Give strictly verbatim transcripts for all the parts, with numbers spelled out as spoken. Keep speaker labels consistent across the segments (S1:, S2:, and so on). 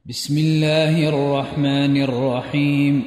S1: بسم الله الرحمن الرحيم.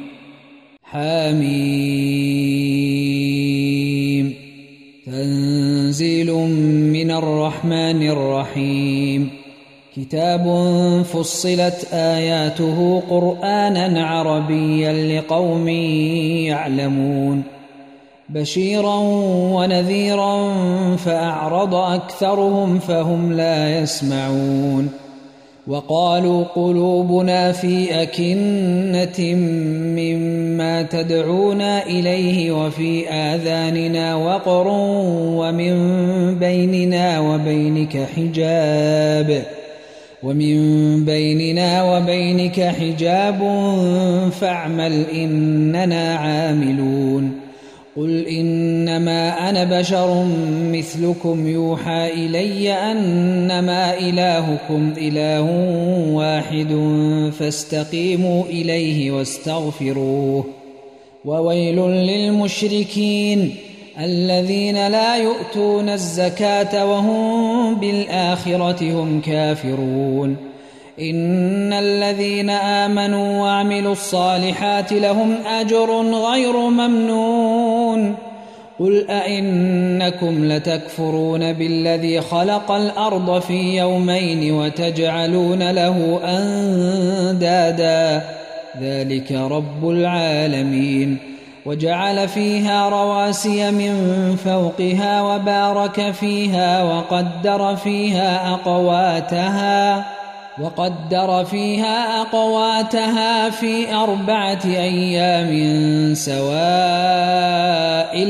S1: حميم. تنزيل من الرحمن الرحيم. كتاب فصلت آياته قرآنا عربيا لقوم يعلمون بشيرا ونذيرا فأعرض أكثرهم فهم لا يسمعون. وقالوا قلوبنا في أكنة مما تدعونا إليه وفي آذاننا وقر ومن بيننا وبينك حجاب ومن بيننا وبينك حجاب فاعمل إننا عاملون. قل إنما أنا بشر مثلكم يوحى إلي أنما إلهكم إله واحد فاستقيموا إليه واستغفروه. وويل للمشركين الذين لا يؤتون الزكاة وهم بالآخرة هم كافرون. إن الذين آمنوا وعملوا الصالحات لهم أجر غير ممنون. قل أئنكم لتكفرون بالذي خلق الأرض في يومين وتجعلون له أندادا ذلك رب العالمين. وجعل فيها رواسي من فوقها وبارك فيها وقدر فيها أقواتها وقدر فيها أقواتها في أربعة أيام سواء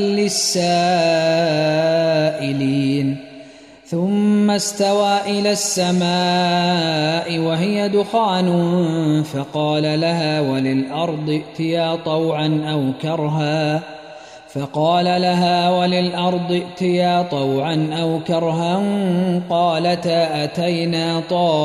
S1: للسائلين. ثم استوى إلى السماء وهي دخان فقال لها وللأرض ائتيا طوعا أو كرها فقال لها وللأرض ائتيا طوعا أو كرها قالتا أتينا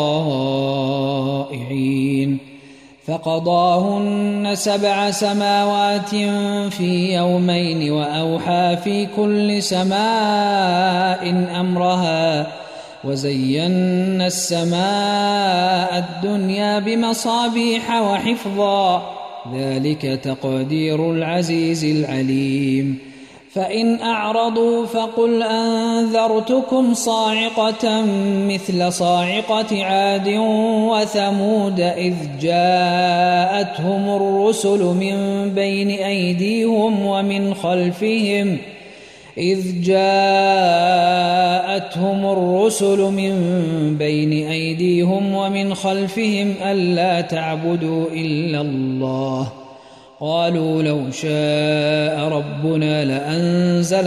S1: طائعين. فقضاهن سبع سماوات في يومين وأوحى في كل سماء أمرها وزينا السماء الدنيا بمصابيح وحفظا ذلك تقدير العزيز العليم. فإن أعرضوا فقل أنذرتكم صاعقة مثل صاعقة عاد وثمود إذ جاءتهم الرسل من بين أيديهم ومن خلفهم إذ جاءتهم الرسل من بين أيديهم ومن خلفهم ألا تعبدوا إلا الله قالوا لو شاء ربنا لأنزل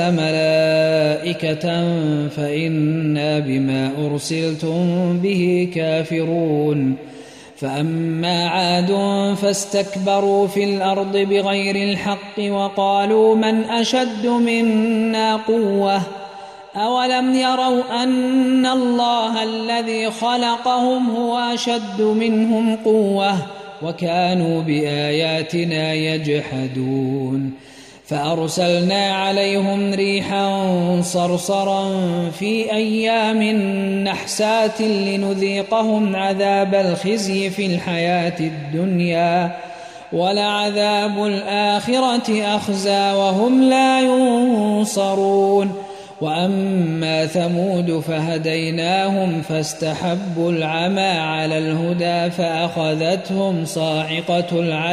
S1: ملائكة فإنا بما أرسلتم به كافرون. فأما عاد فاستكبروا في الأرض بغير الحق وقالوا من أشد منا قوة أولم يروا أن الله الذي خلقهم هو أشد منهم قوة وكانوا بآياتنا يجحدون. فأرسلنا عليهم ريحا صرصرا في أيام نحسات لنذيقهم عذاب الخزي في الحياة الدنيا ولعذاب الآخرة أخزى وهم لا ينصرون. وأما ثمود فهديناهم فاستحبوا العمى على الهدى فأخذتهم صاعقة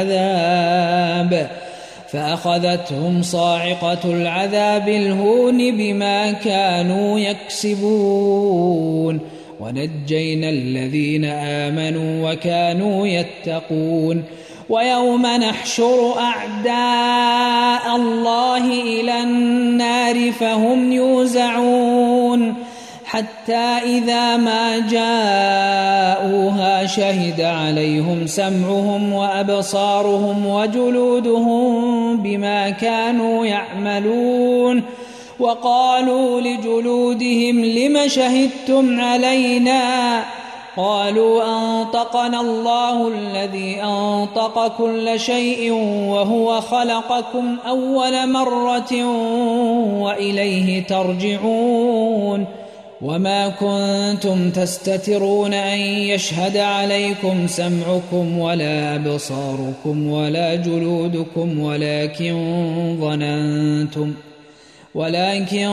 S1: العذاب فأخذتهم صاعقة العذاب الهون بما كانوا يكسبون. ونجينا الذين آمنوا وكانوا يتقون. ويوم نحشر أعداء الله إلى النار فهم يوزعون حتى إذا ما جاءوها شهد عليهم سمعهم وأبصارهم وجلودهم بما كانوا يعملون. وقالوا لجلودهم لم شهدتم علينا قالوا أنطقنا الله الذي أنطق كل شيء وهو خلقكم أول مرة وإليه ترجعون. وما كنتم تستترون أن يشهد عليكم سمعكم ولا أبصاركم ولا جلودكم ولكن ظننتم ولكن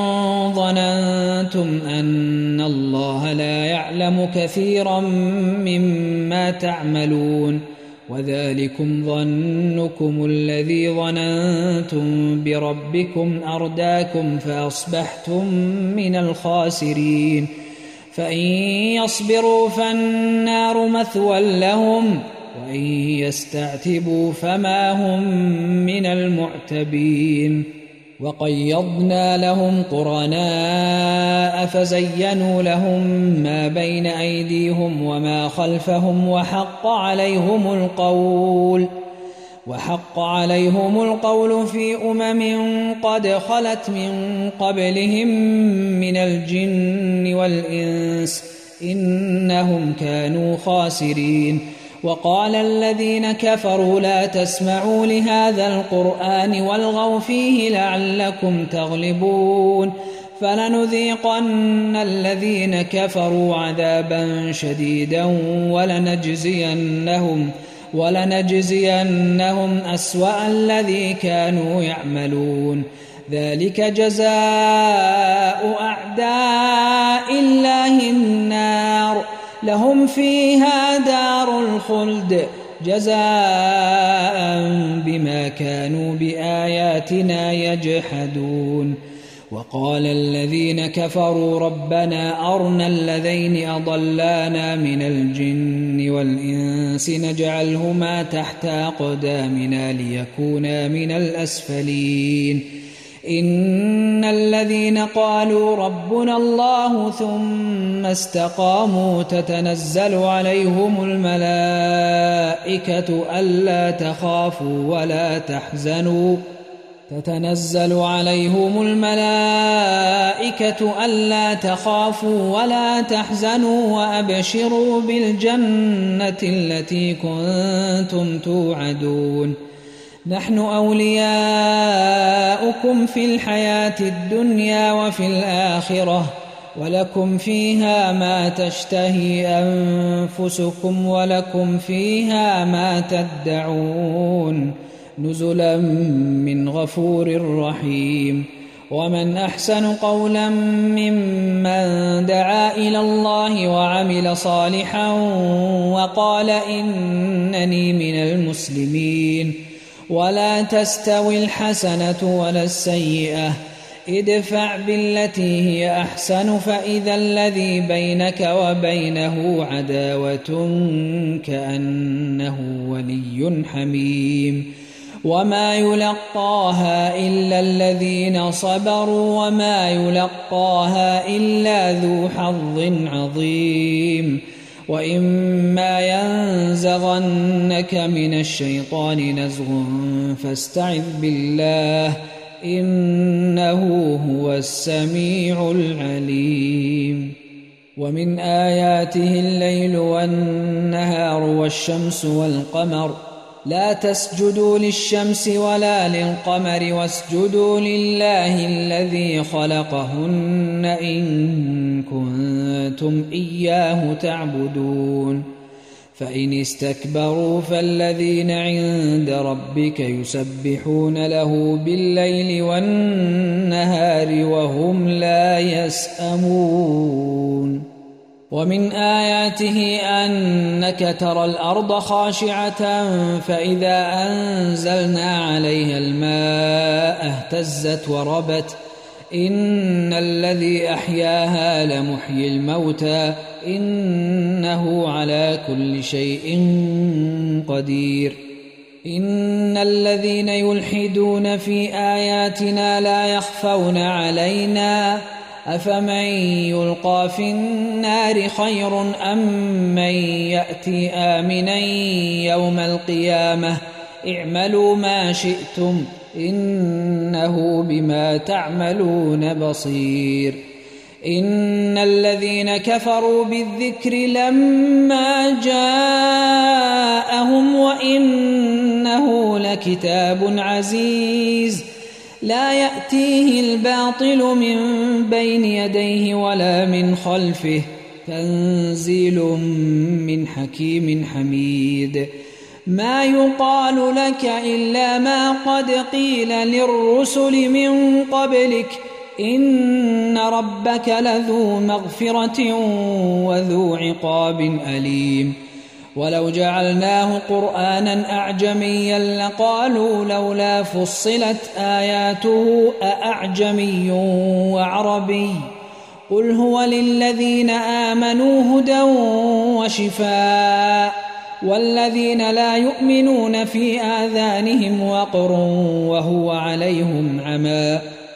S1: ظننتم أن الله لا يعلم كثيرا مما تعملون وذلكم ظنكم الذي ظننتم بربكم أرداكم فأصبحتم من الخاسرين فإن يصبروا فالنار مثوى لهم وإن يستعتبوا فما هم من المعتبين وقيضنا لهم قرناء فزينوا لهم ما بين أيديهم وما خلفهم وحق عليهم القول وحق عليهم القول في أمم قد خلت من قبلهم من الجن والإنس إنهم كانوا خاسرين وقال الذين كفروا لا تسمعوا لهذا القرآن والغوا فيه لعلكم تغلبون فلنذيقن الذين كفروا عذابا شديدا ولنجزينهم ولنجزينهم أسوأ الذي كانوا يعملون ذلك جزاء أعداء الله النار لهم فيها دار الخلد جزاء بما كانوا بآياتنا يجحدون وقال الذين كفروا ربنا أرنا الذين أضلانا من الجن والإنس نجعلهما تحت أقدامنا ليكونا من الأسفلين إن الذين قالوا ربنا الله ثم استقاموا تتنزل عليهم الملائكة ألا تخافوا ولا تحزنوا تتنزل عليهم الملائكة ألا تخافوا ولا تحزنوا وأبشروا بالجنة التي كنتم توعدون نحن أولياؤكم في الحياة الدنيا وفي الآخرة ولكم فيها ما تشتهي أنفسكم ولكم فيها ما تدعون نزلا من غفور رحيم ومن أحسن قولا ممن دعا إلى الله وعمل صالحا وقال إنني من المسلمين ولا تستوي الحسنة ولا السيئة ادفع بالتي هي أحسن فإذا الذي بينك وبينه عداوة كأنه ولي حميم وما يلقاها إلا الذين صبروا وما يلقاها إلا ذو حظ عظيم وإما ينزغنك من الشيطان نزغ فاستعذ بالله إنه هو السميع العليم ومن آياته الليل والنهار والشمس والقمر لا تسجدوا للشمس ولا للقمر واسجدوا لله الذي خلقهن إن كنتم إياه تعبدون فإن استكبروا فالذين عند ربك يسبحون له بالليل والنهار وهم لا يسأمون ومن آياته أنك ترى الأرض خاشعة فإذا أنزلنا عليها الماء اهتزت وربت إن الذي أحياها لمحيي الموتى إنه على كل شيء قدير إن الذين يلحدون في آياتنا لا يخفون علينا أفمن يلقى في النار خير أم من يأتي آمنا يوم القيامة اعملوا ما شئتم إنه بما تعملون بصير إن الذين كفروا بالذكر لما جاءهم وإنه لكتاب عزيز لا يأتيه الباطل من بين يديه ولا من خلفه تنزيل من حكيم حميد ما يقال لك إلا ما قد قيل للرسل من قبلك إن ربك لذو مغفرة وذو عقاب أليم ولو جعلناه قرآنا أعجميا لقالوا لولا فصلت آياته أأعجمي وعربي قل هو للذين آمنوا هدى وشفاء والذين لا يؤمنون في آذانهم وقر وهو عليهم عمى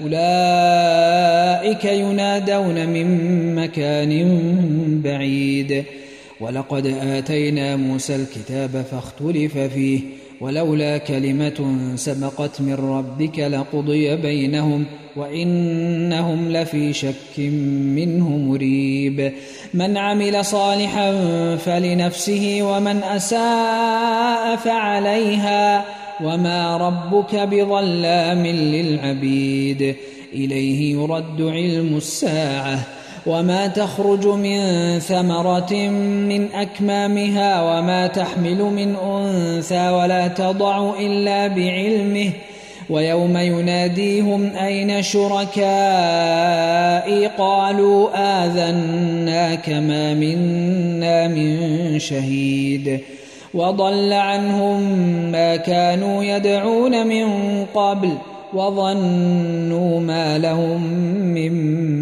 S1: أولئك ينادون من مكان بعيد ولقد آتينا موسى الكتاب فاختلف فيه ولولا كلمة سبقت من ربك لقضي بينهم وإنهم لفي شك منه مريب من عمل صالحا فلنفسه ومن أساء فعليها وما ربك بظلام للعبيد إليه يرد علم الساعة وما تخرج من ثمرة من أكمامها وما تحمل من أنثى ولا تضع إلا بعلمه ويوم يناديهم أين شركائي قالوا آذناك ما منا من شهيد وضل عنهم ما كانوا يدعون من قبل وظنوا ما لهم من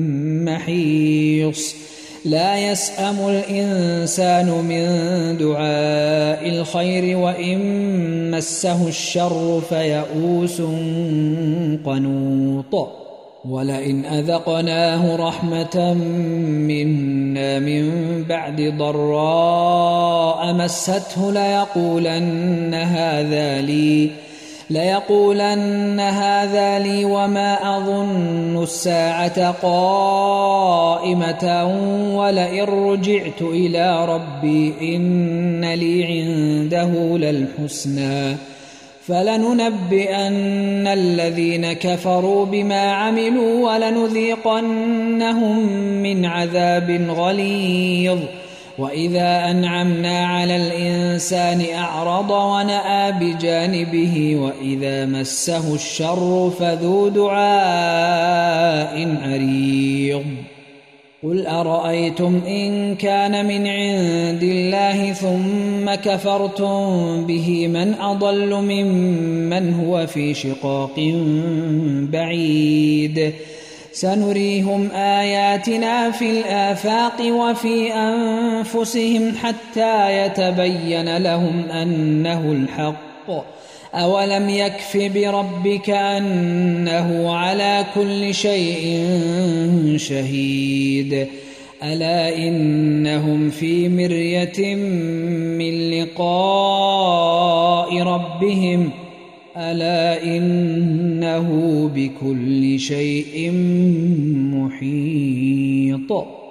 S1: محيص لا يسأم الإنسان من دعاء الخير وإن مسه الشر فيئوس قنوط ولئن أذقناه رحمة منا من بعد ضراء مسته ليقولن هذا لي ليقولن هذا لي وما أظن الساعة قائمة ولئن رجعت إلى ربي إن لي عنده للحسنى فلننبئن الذين كفروا بما عملوا ولنذيقنهم من عذاب غليظ وإذا أنعمنا على الإنسان أعرض ونأى بجانبه وإذا مسه الشر فذو دعاء عريض قل أرأيتم إن كان من عند الله ثم كفرتم به من أضل ممن هو في شقاق بعيد سنريهم آياتنا في الآفاق وفي أنفسهم حتى يتبين لهم أنه الحق أولم يكف بربك أنه على كل شيء شهيد ألا إنهم في مرية من لقاء ربهم ألا إنه بكل شيء محيط.